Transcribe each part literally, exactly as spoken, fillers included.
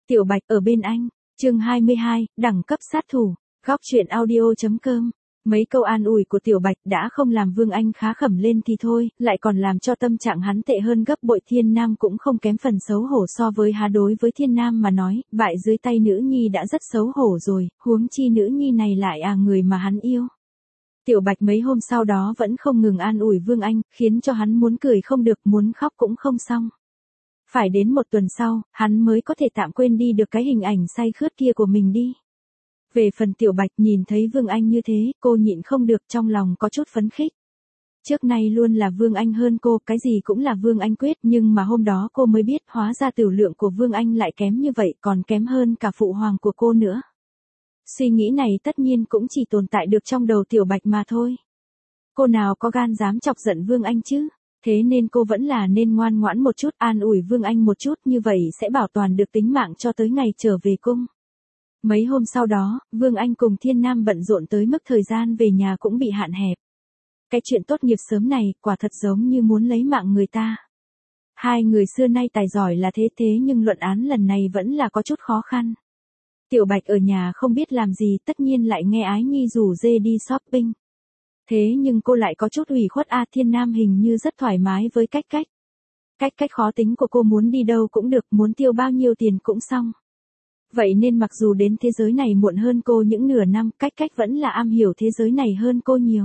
Tiểu Bạch ở bên anh, chương hai mươi hai, đẳng cấp sát thủ, góc truyện audio.com. Mấy câu an ủi của Tiểu Bạch đã không làm Vương Anh khá khẩm lên thì thôi, lại còn làm cho tâm trạng hắn tệ hơn gấp bội. Thiên Nam cũng không kém phần xấu hổ so với hắn. Đối với Thiên Nam mà nói, bại dưới tay nữ nhi đã rất xấu hổ rồi, huống chi nữ nhi này lại à người mà hắn yêu. Tiểu Bạch mấy hôm sau đó vẫn không ngừng an ủi Vương Anh, khiến cho hắn muốn cười không được, muốn khóc cũng không xong. Phải đến một tuần sau, hắn mới có thể tạm quên đi được cái hình ảnh say khướt kia của mình đi. Về phần Tiểu Bạch nhìn thấy Vương Anh như thế, cô nhịn không được, trong lòng có chút phấn khích. Trước nay luôn là Vương Anh hơn cô, cái gì cũng là Vương Anh quyết, nhưng mà hôm đó cô mới biết hóa ra tiểu lượng của Vương Anh lại kém như vậy, còn kém hơn cả phụ hoàng của cô nữa. Suy nghĩ này tất nhiên cũng chỉ tồn tại được trong đầu Tiểu Bạch mà thôi. Cô nào có gan dám chọc giận Vương Anh chứ? Thế nên cô vẫn là nên ngoan ngoãn một chút, an ủi Vương Anh một chút, như vậy sẽ bảo toàn được tính mạng cho tới ngày trở về cung. Mấy hôm sau đó, Vương Anh cùng Thiên Nam bận rộn tới mức thời gian về nhà cũng bị hạn hẹp. Cái chuyện tốt nghiệp sớm này, quả thật giống như muốn lấy mạng người ta. Hai người xưa nay tài giỏi là thế thế nhưng luận án lần này vẫn là có chút khó khăn. Tiểu Bạch ở nhà không biết làm gì, tất nhiên lại nghe Ái Nhi rủ dê đi shopping. Thế nhưng cô lại có chút ủy khuất. A Thiên Nam hình như rất thoải mái với cách cách. Cách cách khó tính của cô, muốn đi đâu cũng được, muốn tiêu bao nhiêu tiền cũng xong. Vậy nên mặc dù đến thế giới này muộn hơn cô những nửa năm, cách cách vẫn là am hiểu thế giới này hơn cô nhiều.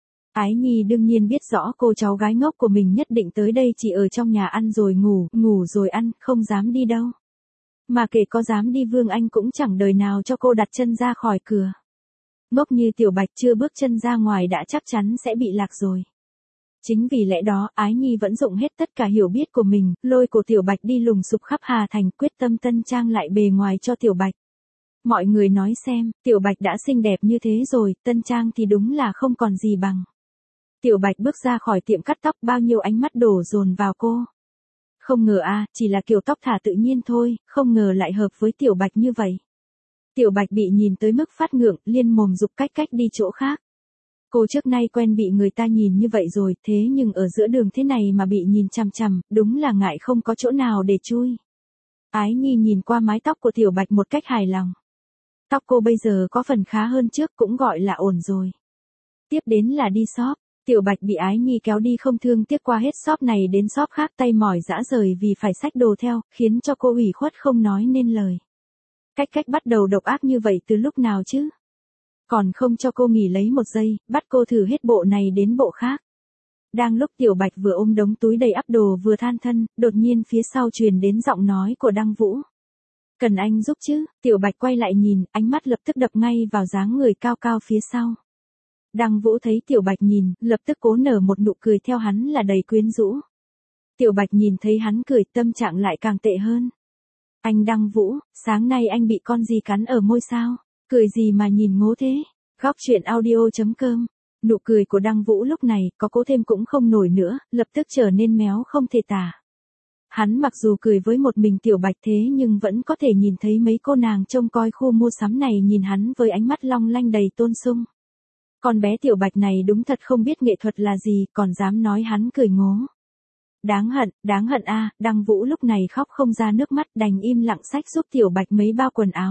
Ái Nhi đương nhiên biết rõ cô cháu gái ngốc của mình nhất định tới đây chỉ ở trong nhà ăn rồi ngủ, ngủ rồi ăn, không dám đi đâu. Mà kể có dám đi, Vương Anh cũng chẳng đời nào cho cô đặt chân ra khỏi cửa. Ngốc như Tiểu Bạch chưa bước chân ra ngoài đã chắc chắn sẽ bị lạc rồi. Chính vì lẽ đó, Ái Nhi vẫn dụng hết tất cả hiểu biết của mình, lôi cổ Tiểu Bạch đi lùng sục khắp Hà Thành, quyết tâm tân trang lại bề ngoài cho Tiểu Bạch. Mọi người nói xem, Tiểu Bạch đã xinh đẹp như thế rồi, tân trang thì đúng là không còn gì bằng. Tiểu Bạch bước ra khỏi tiệm cắt tóc, bao nhiêu ánh mắt đổ dồn vào cô. Không ngờ a, à, chỉ là kiểu tóc thả tự nhiên thôi, không ngờ lại hợp với Tiểu Bạch như vậy. Tiểu Bạch bị nhìn tới mức phát ngượng, liên mồm giục cách cách đi chỗ khác. Cô trước nay quen bị người ta nhìn như vậy rồi, thế nhưng ở giữa đường thế này mà bị nhìn chằm chằm, đúng là ngại không có chỗ nào để chui. Ái Nhi nhìn qua mái tóc của Tiểu Bạch một cách hài lòng. Tóc cô bây giờ có phần khá hơn trước, cũng gọi là ổn rồi. Tiếp đến là đi shop. Tiểu Bạch bị Ái Nhi kéo đi không thương tiếc qua hết shop này đến shop khác, tay mỏi rã rời vì phải xách đồ theo, khiến cho cô ủy khuất không nói nên lời. Cách cách bắt đầu độc ác như vậy từ lúc nào chứ? Còn không cho cô nghỉ lấy một giây, bắt cô thử hết bộ này đến bộ khác. Đang lúc Tiểu Bạch vừa ôm đống túi đầy ắp đồ vừa than thân, đột nhiên phía sau truyền đến giọng nói của Đăng Vũ. Cần anh giúp chứ? Tiểu Bạch quay lại nhìn, ánh mắt lập tức đập ngay vào dáng người cao cao phía sau. Đăng Vũ thấy Tiểu Bạch nhìn, lập tức cố nở một nụ cười theo hắn là đầy quyến rũ. Tiểu Bạch nhìn thấy hắn cười, tâm trạng lại càng tệ hơn. Anh Đăng Vũ, sáng nay anh bị con gì cắn ở môi sao? Cười gì mà nhìn ngố thế? Góc truyện audio.com. Nụ cười của Đăng Vũ lúc này, có cố thêm cũng không nổi nữa, lập tức trở nên méo không thể tả. Hắn mặc dù cười với một mình Tiểu Bạch thế nhưng vẫn có thể nhìn thấy mấy cô nàng trông coi khu mua sắm này nhìn hắn với ánh mắt long lanh đầy tôn sung. Con bé Tiểu Bạch này đúng thật không biết nghệ thuật là gì, còn dám nói hắn cười ngố. Đáng hận, đáng hận a, à, Đăng Vũ lúc này khóc không ra nước mắt, đành im lặng xách giúp Tiểu Bạch mấy bao quần áo.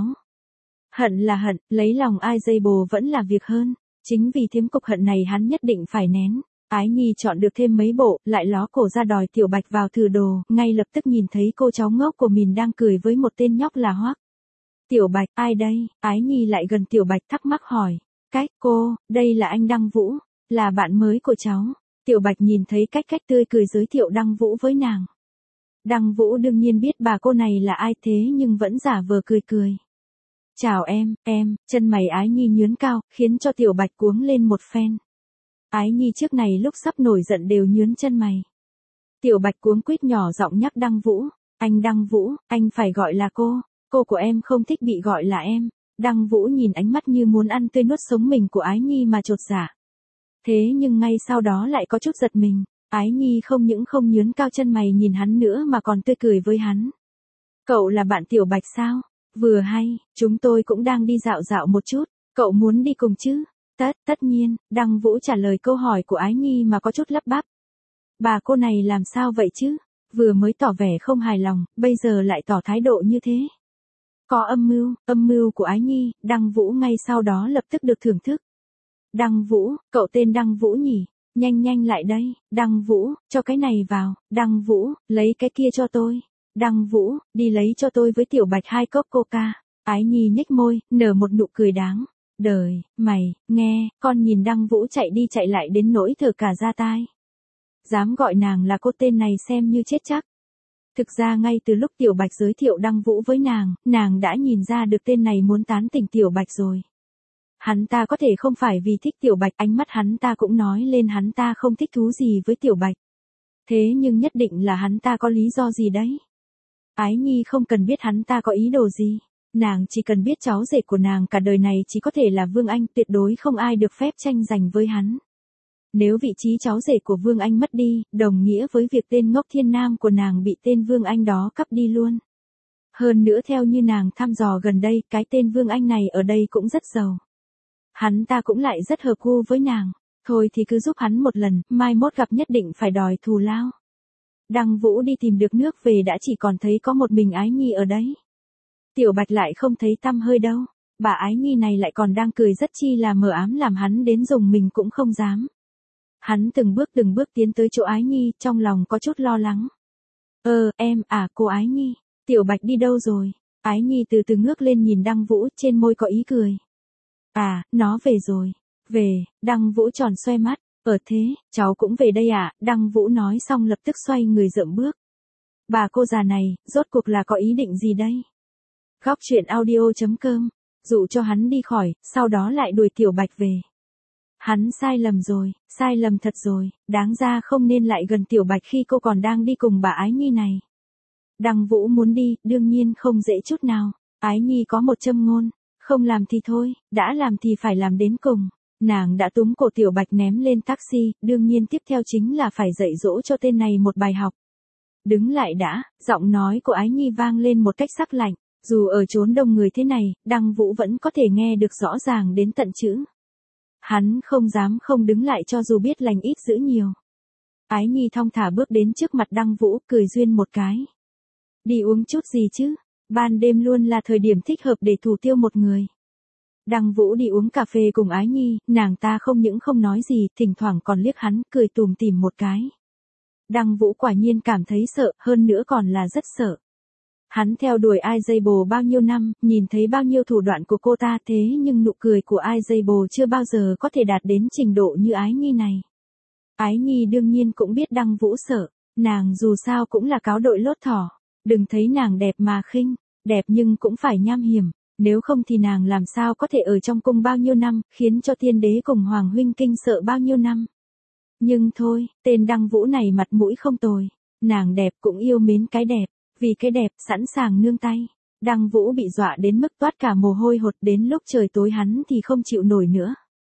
Hận là hận, lấy lòng ai dây bồ vẫn là việc hơn. Chính vì thêm cục hận này hắn nhất định phải nén. Ái Nhi chọn được thêm mấy bộ, lại ló cổ ra đòi Tiểu Bạch vào thử đồ, ngay lập tức nhìn thấy cô cháu ngốc của mình đang cười với một tên nhóc là Hoắc. Tiểu Bạch, ai đây? Ái Nhi lại gần Tiểu Bạch thắc mắc hỏi. Cách cô, đây là anh Đăng Vũ, là bạn mới của cháu. Tiểu Bạch nhìn thấy cách cách tươi cười giới thiệu Đăng Vũ với nàng. Đăng Vũ đương nhiên biết bà cô này là ai thế nhưng vẫn giả vờ cười cười. Chào em, em, chân mày Ái Nhi nhướng cao, khiến cho Tiểu Bạch cuống lên một phen. Ái Nhi trước này lúc sắp nổi giận đều nhướng chân mày. Tiểu Bạch cuống quýt nhỏ giọng nhắc Đăng Vũ. Anh Đăng Vũ, anh phải gọi là cô, cô của em không thích bị gọi là em. Đăng Vũ nhìn ánh mắt như muốn ăn tươi nuốt sống mình của Ái Nhi mà chột dạ. Thế nhưng ngay sau đó lại có chút giật mình, Ái Nhi không những không nhướng cao chân mày nhìn hắn nữa mà còn tươi cười với hắn. Cậu là bạn Tiểu Bạch sao? Vừa hay, chúng tôi cũng đang đi dạo dạo một chút, cậu muốn đi cùng chứ? Tất, tất nhiên, Đăng Vũ trả lời câu hỏi của Ái Nhi mà có chút lắp bắp. Bà cô này làm sao vậy chứ? Vừa mới tỏ vẻ không hài lòng, bây giờ lại tỏ thái độ như thế. Có âm mưu, âm mưu của Ái Nhi, Đăng Vũ ngay sau đó lập tức được thưởng thức. Đăng Vũ, cậu tên Đăng Vũ nhỉ? Nhanh nhanh lại đây, Đăng Vũ, cho cái này vào, Đăng Vũ, lấy cái kia cho tôi. Đăng Vũ, đi lấy cho tôi với Tiểu Bạch hai cốc coca. Ái Nhi nhếch môi, nở một nụ cười đáng. Đời, mày, nghe, con nhìn Đăng Vũ chạy đi chạy lại đến nỗi thở cả ra tai. Dám gọi nàng là cô tên này xem như chết chắc. Thực ra ngay từ lúc Tiểu Bạch giới thiệu Đăng Vũ với nàng, nàng đã nhìn ra được tên này muốn tán tỉnh Tiểu Bạch rồi. Hắn ta có thể không phải vì thích Tiểu Bạch, ánh mắt hắn ta cũng nói lên hắn ta không thích thú gì với Tiểu Bạch. Thế nhưng nhất định là hắn ta có lý do gì đấy. Ái Nhi không cần biết hắn ta có ý đồ gì. Nàng chỉ cần biết cháu rể của nàng cả đời này chỉ có thể là Vương Anh, tuyệt đối không ai được phép tranh giành với hắn. Nếu vị trí cháu rể của Vương Anh mất đi, đồng nghĩa với việc tên ngốc thiên nam của nàng bị tên Vương Anh đó cắp đi luôn. Hơn nữa theo như nàng thăm dò gần đây, cái tên Vương Anh này ở đây cũng rất giàu. Hắn ta cũng lại rất hợp gu với nàng. Thôi thì cứ giúp hắn một lần, mai mốt gặp nhất định phải đòi thù lao. Đăng Vũ đi tìm được nước về đã chỉ còn thấy có một mình Ái Nhi ở đấy. Tiểu Bạch lại không thấy tăm hơi đâu. Bà Ái Nhi này lại còn đang cười rất chi là mờ ám làm hắn đến dùng mình cũng không dám. Hắn từng bước từng bước tiến tới chỗ Ái Nhi, trong lòng có chút lo lắng. Ờ, em, à, cô Ái Nhi, Tiểu Bạch đi đâu rồi? Ái Nhi từ từ ngước lên nhìn Đăng Vũ, trên môi có ý cười. À, nó về rồi. Về, Đăng Vũ tròn xoay mắt. Ở thế, cháu cũng về đây à? Đăng Vũ nói xong lập tức xoay người dậm bước. Bà cô già này, rốt cuộc là có ý định gì đây? Góc truyện audio chấm com, dụ cho hắn đi khỏi, sau đó lại đuổi Tiểu Bạch về. Hắn sai lầm rồi, sai lầm thật rồi, đáng ra không nên lại gần Tiểu Bạch khi cô còn đang đi cùng bà Ái Nhi này. Đăng Vũ muốn đi, đương nhiên không dễ chút nào. Ái Nhi có một châm ngôn, không làm thì thôi, đã làm thì phải làm đến cùng. Nàng đã túm cổ Tiểu Bạch ném lên taxi, đương nhiên tiếp theo chính là phải dạy dỗ cho tên này một bài học. Đứng lại đã, giọng nói của Ái Nhi vang lên một cách sắc lạnh. Dù ở chốn đông người thế này, Đăng Vũ vẫn có thể nghe được rõ ràng đến tận chữ. Hắn không dám không đứng lại cho dù biết lành ít dữ nhiều. Ái Nhi thong thả bước đến trước mặt Đăng Vũ, cười duyên một cái. Đi uống chút gì chứ? Ban đêm luôn là thời điểm thích hợp để thủ tiêu một người. Đăng Vũ đi uống cà phê cùng Ái Nhi, nàng ta không những không nói gì, thỉnh thoảng còn liếc hắn, cười tùm tìm một cái. Đăng Vũ quả nhiên cảm thấy sợ, hơn nữa còn là rất sợ. Hắn theo đuổi Izable bao nhiêu năm, nhìn thấy bao nhiêu thủ đoạn của cô ta, thế nhưng nụ cười của Izable chưa bao giờ có thể đạt đến trình độ như Ái Nhi này. Ái Nhi đương nhiên cũng biết Đăng Vũ sợ, nàng dù sao cũng là cáo đội lốt thỏ. Đừng thấy nàng đẹp mà khinh, đẹp nhưng cũng phải nham hiểm, nếu không thì nàng làm sao có thể ở trong cung bao nhiêu năm, khiến cho tiên đế cùng Hoàng huynh kinh sợ bao nhiêu năm. Nhưng thôi, tên Đăng Vũ này mặt mũi không tồi, nàng đẹp cũng yêu mến cái đẹp. Vì cái đẹp, sẵn sàng nương tay. Đăng Vũ bị dọa đến mức toát cả mồ hôi hột, đến lúc trời tối hắn thì không chịu nổi nữa.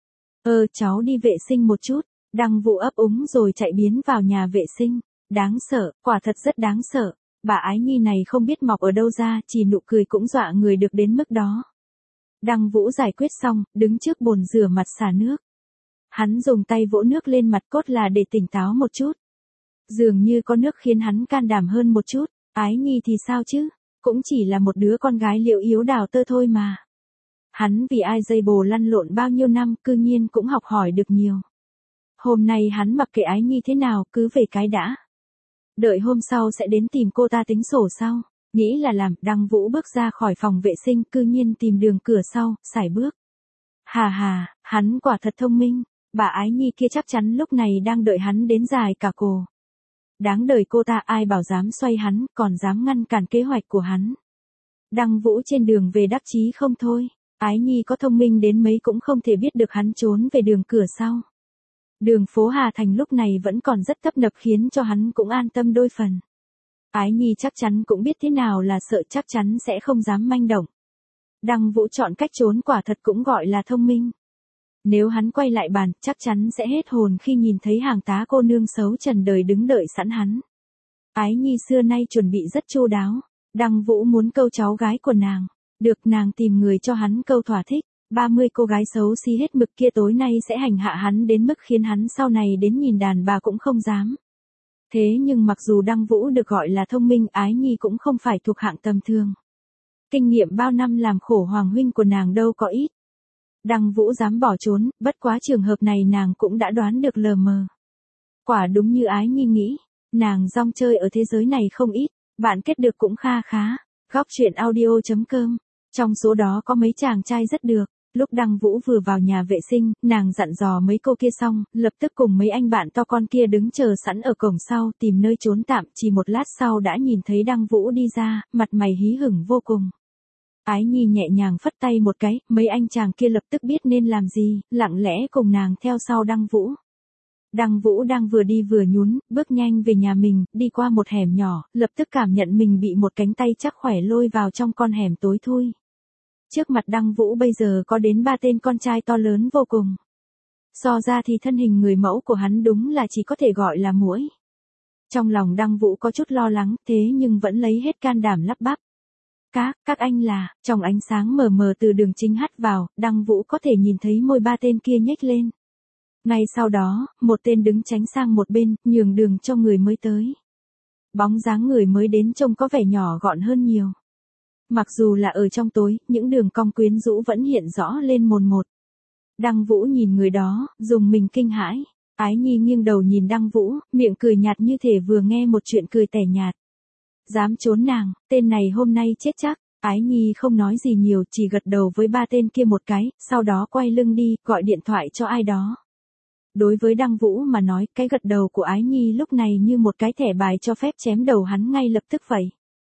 Ơ, cháu đi vệ sinh một chút. Đăng Vũ ấp úng rồi chạy biến vào nhà vệ sinh. Đáng sợ, quả thật rất đáng sợ. Bà Ái Nhi này không biết mọc ở đâu ra, chỉ nụ cười cũng dọa người được đến mức đó. Đăng Vũ giải quyết xong, đứng trước bồn rửa mặt xả nước. Hắn dùng tay vỗ nước lên mặt cốt là để tỉnh táo một chút. Dường như có nước khiến hắn can đảm hơn một chút. Ái Nhi thì sao chứ, cũng chỉ là một đứa con gái liệu yếu đào tơ thôi mà. Hắn vì Izable lăn lộn bao nhiêu năm, cư nhiên cũng học hỏi được nhiều. Hôm nay hắn mặc kệ Ái Nhi thế nào, cứ về cái đã. Đợi hôm sau sẽ đến tìm cô ta tính sổ sau. Nghĩ là làm, Đăng Vũ bước ra khỏi phòng vệ sinh, cư nhiên tìm đường cửa sau, sải bước. Hà hà, hắn quả thật thông minh, bà Ái Nhi kia chắc chắn lúc này đang đợi hắn đến dài cả cổ. Đáng đời cô ta, ai bảo dám xoay hắn, còn dám ngăn cản kế hoạch của hắn. Đăng Vũ trên đường về đắc chí không thôi, Ái Nhi có thông minh đến mấy cũng không thể biết được hắn trốn về đường cửa sau. Đường phố Hà Thành lúc này vẫn còn rất tấp nập khiến cho hắn cũng an tâm đôi phần. Ái Nhi chắc chắn cũng biết thế nào là sợ, chắc chắn sẽ không dám manh động. Đăng Vũ chọn cách trốn quả thật cũng gọi là thông minh. Nếu hắn quay lại bàn, chắc chắn sẽ hết hồn khi nhìn thấy hàng tá cô nương xấu trần đời đứng đợi sẵn hắn. Ái Nhi xưa nay chuẩn bị rất chu đáo. Đăng Vũ muốn câu cháu gái của nàng. Được, nàng tìm người cho hắn câu thỏa thích. ba mươi cô gái xấu xí hết mực kia tối nay sẽ hành hạ hắn đến mức khiến hắn sau này đến nhìn đàn bà cũng không dám. Thế nhưng mặc dù Đăng Vũ được gọi là thông minh, Ái Nhi cũng không phải thuộc hạng tầm thường. Kinh nghiệm bao năm làm khổ Hoàng huynh của nàng đâu có ít. Đăng Vũ dám bỏ trốn, bất quá trường hợp này nàng cũng đã đoán được lờ mờ. Quả đúng như Ái Nhi nghĩ, nàng rong chơi ở thế giới này không ít, bạn kết được cũng kha khá. Góc truyện audio chấm com. Trong số đó có mấy chàng trai rất được. Lúc Đăng Vũ vừa vào nhà vệ sinh, nàng dặn dò mấy cô kia xong, lập tức cùng mấy anh bạn to con kia đứng chờ sẵn ở cổng sau tìm nơi trốn tạm, chỉ một lát sau đã nhìn thấy Đăng Vũ đi ra, mặt mày hí hửng vô cùng. Ái Nhi nhẹ nhàng phất tay một cái, mấy anh chàng kia lập tức biết nên làm gì, lặng lẽ cùng nàng theo sau Đăng Vũ. Đăng Vũ đang vừa đi vừa nhún, bước nhanh về nhà mình, đi qua một hẻm nhỏ, lập tức cảm nhận mình bị một cánh tay chắc khỏe lôi vào trong con hẻm tối thui. Trước mặt Đăng Vũ bây giờ có đến ba tên con trai to lớn vô cùng. So ra thì thân hình người mẫu của hắn đúng là chỉ có thể gọi là muỗi. Trong lòng Đăng Vũ có chút lo lắng, thế nhưng vẫn lấy hết can đảm lắp bắp. Các, các anh là, trong ánh sáng mờ mờ từ đường chính hắt vào, Đăng Vũ có thể nhìn thấy môi ba tên kia nhếch lên. Ngay sau đó, một tên đứng tránh sang một bên, nhường đường cho người mới tới. Bóng dáng người mới đến trông có vẻ nhỏ gọn hơn nhiều. Mặc dù là ở trong tối, những đường cong quyến rũ vẫn hiện rõ lên mồn một. Đăng Vũ nhìn người đó, dùng mình kinh hãi. Ái Nhi nghiêng đầu nhìn Đăng Vũ, miệng cười nhạt như thể vừa nghe một chuyện cười tẻ nhạt. Dám trốn nàng, tên này hôm nay chết chắc. Ái Nhi không nói gì nhiều, chỉ gật đầu với ba tên kia một cái, sau đó quay lưng đi, gọi điện thoại cho ai đó. Đối với Đăng Vũ mà nói, cái gật đầu của Ái Nhi lúc này như một cái thẻ bài cho phép chém đầu hắn ngay lập tức vậy.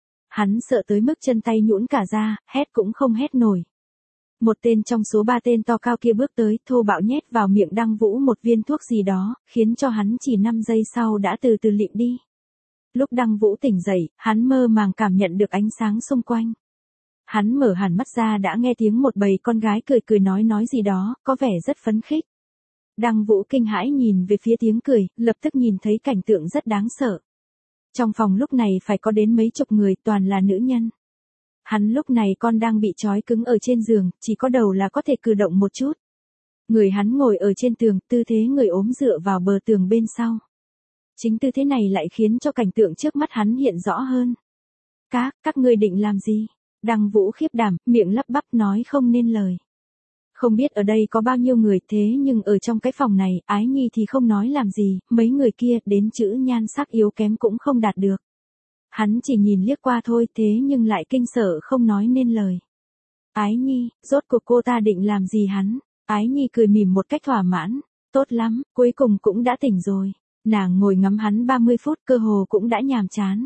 Hắn sợ tới mức chân tay nhũn cả ra, hét cũng không hét nổi. Một tên trong số ba tên to cao kia bước tới, thô bạo nhét vào miệng Đăng Vũ một viên thuốc gì đó, khiến cho hắn chỉ năm giây sau đã từ từ lịm đi. Lúc Đăng Vũ tỉnh dậy, hắn mơ màng cảm nhận được ánh sáng xung quanh. Hắn mở hẳn mắt ra đã nghe tiếng một bầy con gái cười cười nói nói gì đó, có vẻ rất phấn khích. Đăng Vũ kinh hãi nhìn về phía tiếng cười, lập tức nhìn thấy cảnh tượng rất đáng sợ. Trong phòng lúc này phải có đến mấy chục người, toàn là nữ nhân. Hắn lúc này con đang bị trói cứng ở trên giường, chỉ có đầu là có thể cử động một chút. Người hắn ngồi ở trên tường, tư thế người ốm dựa vào bờ tường bên sau. Chính tư thế này lại khiến cho cảnh tượng trước mắt hắn hiện rõ hơn. Các, các ngươi định làm gì? Đăng Vũ khiếp đảm, miệng lắp bắp nói không nên lời. Không biết ở đây có bao nhiêu người, thế nhưng ở trong cái phòng này, Ái Nhi thì không nói làm gì, mấy người kia đến chữ nhan sắc yếu kém cũng không đạt được. Hắn chỉ nhìn liếc qua thôi, thế nhưng lại kinh sợ không nói nên lời. Ái Nhi, rốt cuộc cô ta định làm gì hắn? Ái Nhi cười mỉm một cách thỏa mãn. Tốt lắm, cuối cùng cũng đã tỉnh rồi. Nàng ngồi ngắm hắn ba mươi phút, cơ hồ cũng đã nhàm chán.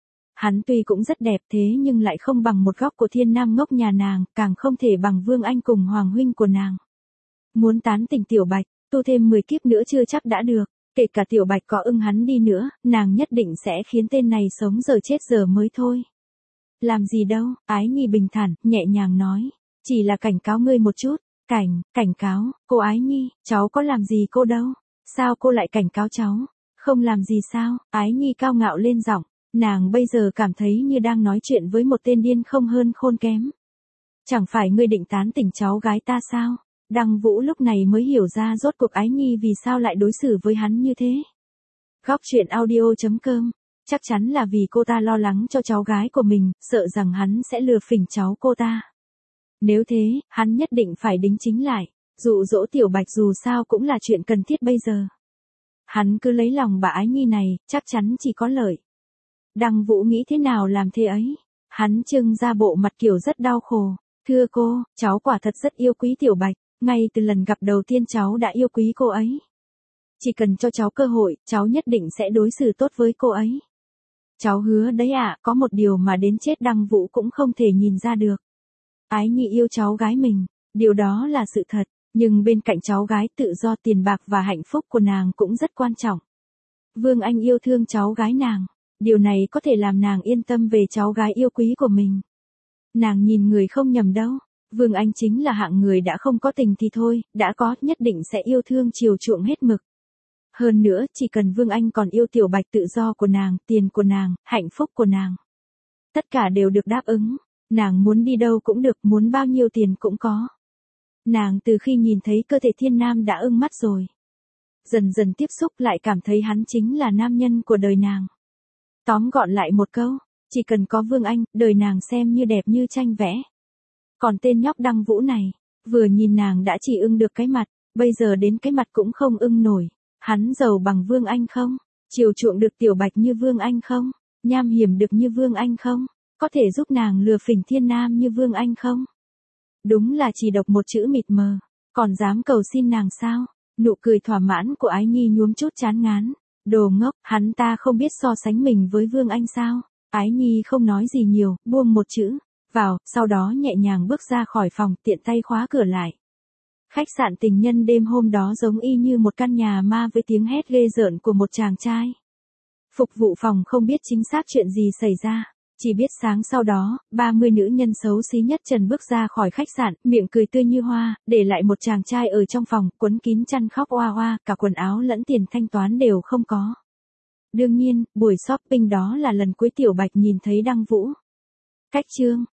Hắn tuy cũng rất đẹp thế nhưng lại không bằng một góc của thiên nam ngốc nhà nàng, càng không thể bằng Vương Anh cùng Hoàng huynh của nàng. Muốn tán tỉnh Tiểu Bạch, tu thêm mười kiếp nữa chưa chắc đã được, kể cả Tiểu Bạch có ưng hắn đi nữa, nàng nhất định sẽ khiến tên này sống giờ chết giờ mới thôi. Làm gì đâu, Ái Nhi bình thản, nhẹ nhàng nói, chỉ là cảnh cáo ngươi một chút. Cảnh, cảnh cáo, cô Ái Nhi, cháu có làm gì cô đâu, sao cô lại cảnh cáo cháu? Không làm gì sao? Ái Nhi cao ngạo lên giọng. Nàng bây giờ cảm thấy như đang nói chuyện với một tên điên không hơn khôn kém. Chẳng phải ngươi định tán tỉnh cháu gái ta sao? Đăng Vũ lúc này mới hiểu ra rốt cuộc Ái Nhi vì sao lại đối xử với hắn như thế. Góc truyện audio chấm com. Chắc chắn là vì cô ta lo lắng cho cháu gái của mình, sợ rằng hắn sẽ lừa phỉnh cháu cô ta. Nếu thế, hắn nhất định phải đính chính lại. Dụ dỗ Tiểu Bạch dù sao cũng là chuyện cần thiết bây giờ. Hắn cứ lấy lòng bà Ái Nhi này, chắc chắn chỉ có lợi. Đăng Vũ nghĩ thế nào làm thế ấy. Hắn trưng ra bộ mặt kiểu rất đau khổ. Thưa cô, cháu quả thật rất yêu quý Tiểu Bạch. Ngay từ lần gặp đầu tiên cháu đã yêu quý cô ấy. Chỉ cần cho cháu cơ hội, cháu nhất định sẽ đối xử tốt với cô ấy. Cháu hứa đấy ạ, có một điều mà đến chết Đăng Vũ cũng không thể nhìn ra được. Ái Nhi yêu cháu gái mình, điều đó là sự thật, nhưng bên cạnh cháu gái tự do tiền bạc và hạnh phúc của nàng cũng rất quan trọng. Vương Anh yêu thương cháu gái nàng, điều này có thể làm nàng yên tâm về cháu gái yêu quý của mình. Nàng nhìn người không nhầm đâu, Vương Anh chính là hạng người đã không có tình thì thôi, đã có nhất định sẽ yêu thương chiều chuộng hết mực. Hơn nữa, chỉ cần Vương Anh còn yêu Tiểu Bạch tự do của nàng, tiền của nàng, hạnh phúc của nàng. Tất cả đều được đáp ứng, nàng muốn đi đâu cũng được, muốn bao nhiêu tiền cũng có. Nàng từ khi nhìn thấy cơ thể Thiên Nam đã ưng mắt rồi. Dần dần tiếp xúc lại cảm thấy hắn chính là nam nhân của đời nàng. Tóm gọn lại một câu, Chỉ cần có Vương Anh, đời nàng xem như đẹp như tranh vẽ. Còn tên nhóc Đăng Vũ này, vừa nhìn nàng đã chỉ ưng được cái mặt, bây giờ đến cái mặt cũng không ưng nổi. Hắn giàu bằng Vương Anh không? Chiều chuộng được Tiểu Bạch như Vương Anh không? Nham hiểm được như Vương Anh không? Có thể giúp nàng lừa phỉnh thiên nam như Vương Anh không? Đúng là chỉ độc một chữ mịt mờ, còn dám cầu xin nàng sao? Nụ cười thỏa mãn của Ái Nhi nhuốm chút chán ngán. Đồ ngốc, hắn ta không biết so sánh mình với Vương Anh sao? Ái Nhi không nói gì nhiều, buông một chữ vào, sau đó nhẹ nhàng bước ra khỏi phòng, tiện tay khóa cửa lại. Khách sạn tình nhân đêm hôm đó giống y như một căn nhà ma với tiếng hét ghê rợn của một chàng trai. Phục vụ phòng không biết chính xác chuyện gì xảy ra, chỉ biết sáng sau đó, ba mươi nữ nhân xấu xí nhất trần bước ra khỏi khách sạn, miệng cười tươi như hoa, để lại một chàng trai ở trong phòng, quấn kín chăn khóc oa oa, cả quần áo lẫn tiền thanh toán đều không có. Đương nhiên, buổi shopping đó là lần cuối Tiểu Bạch nhìn thấy Đăng Vũ. Cách chương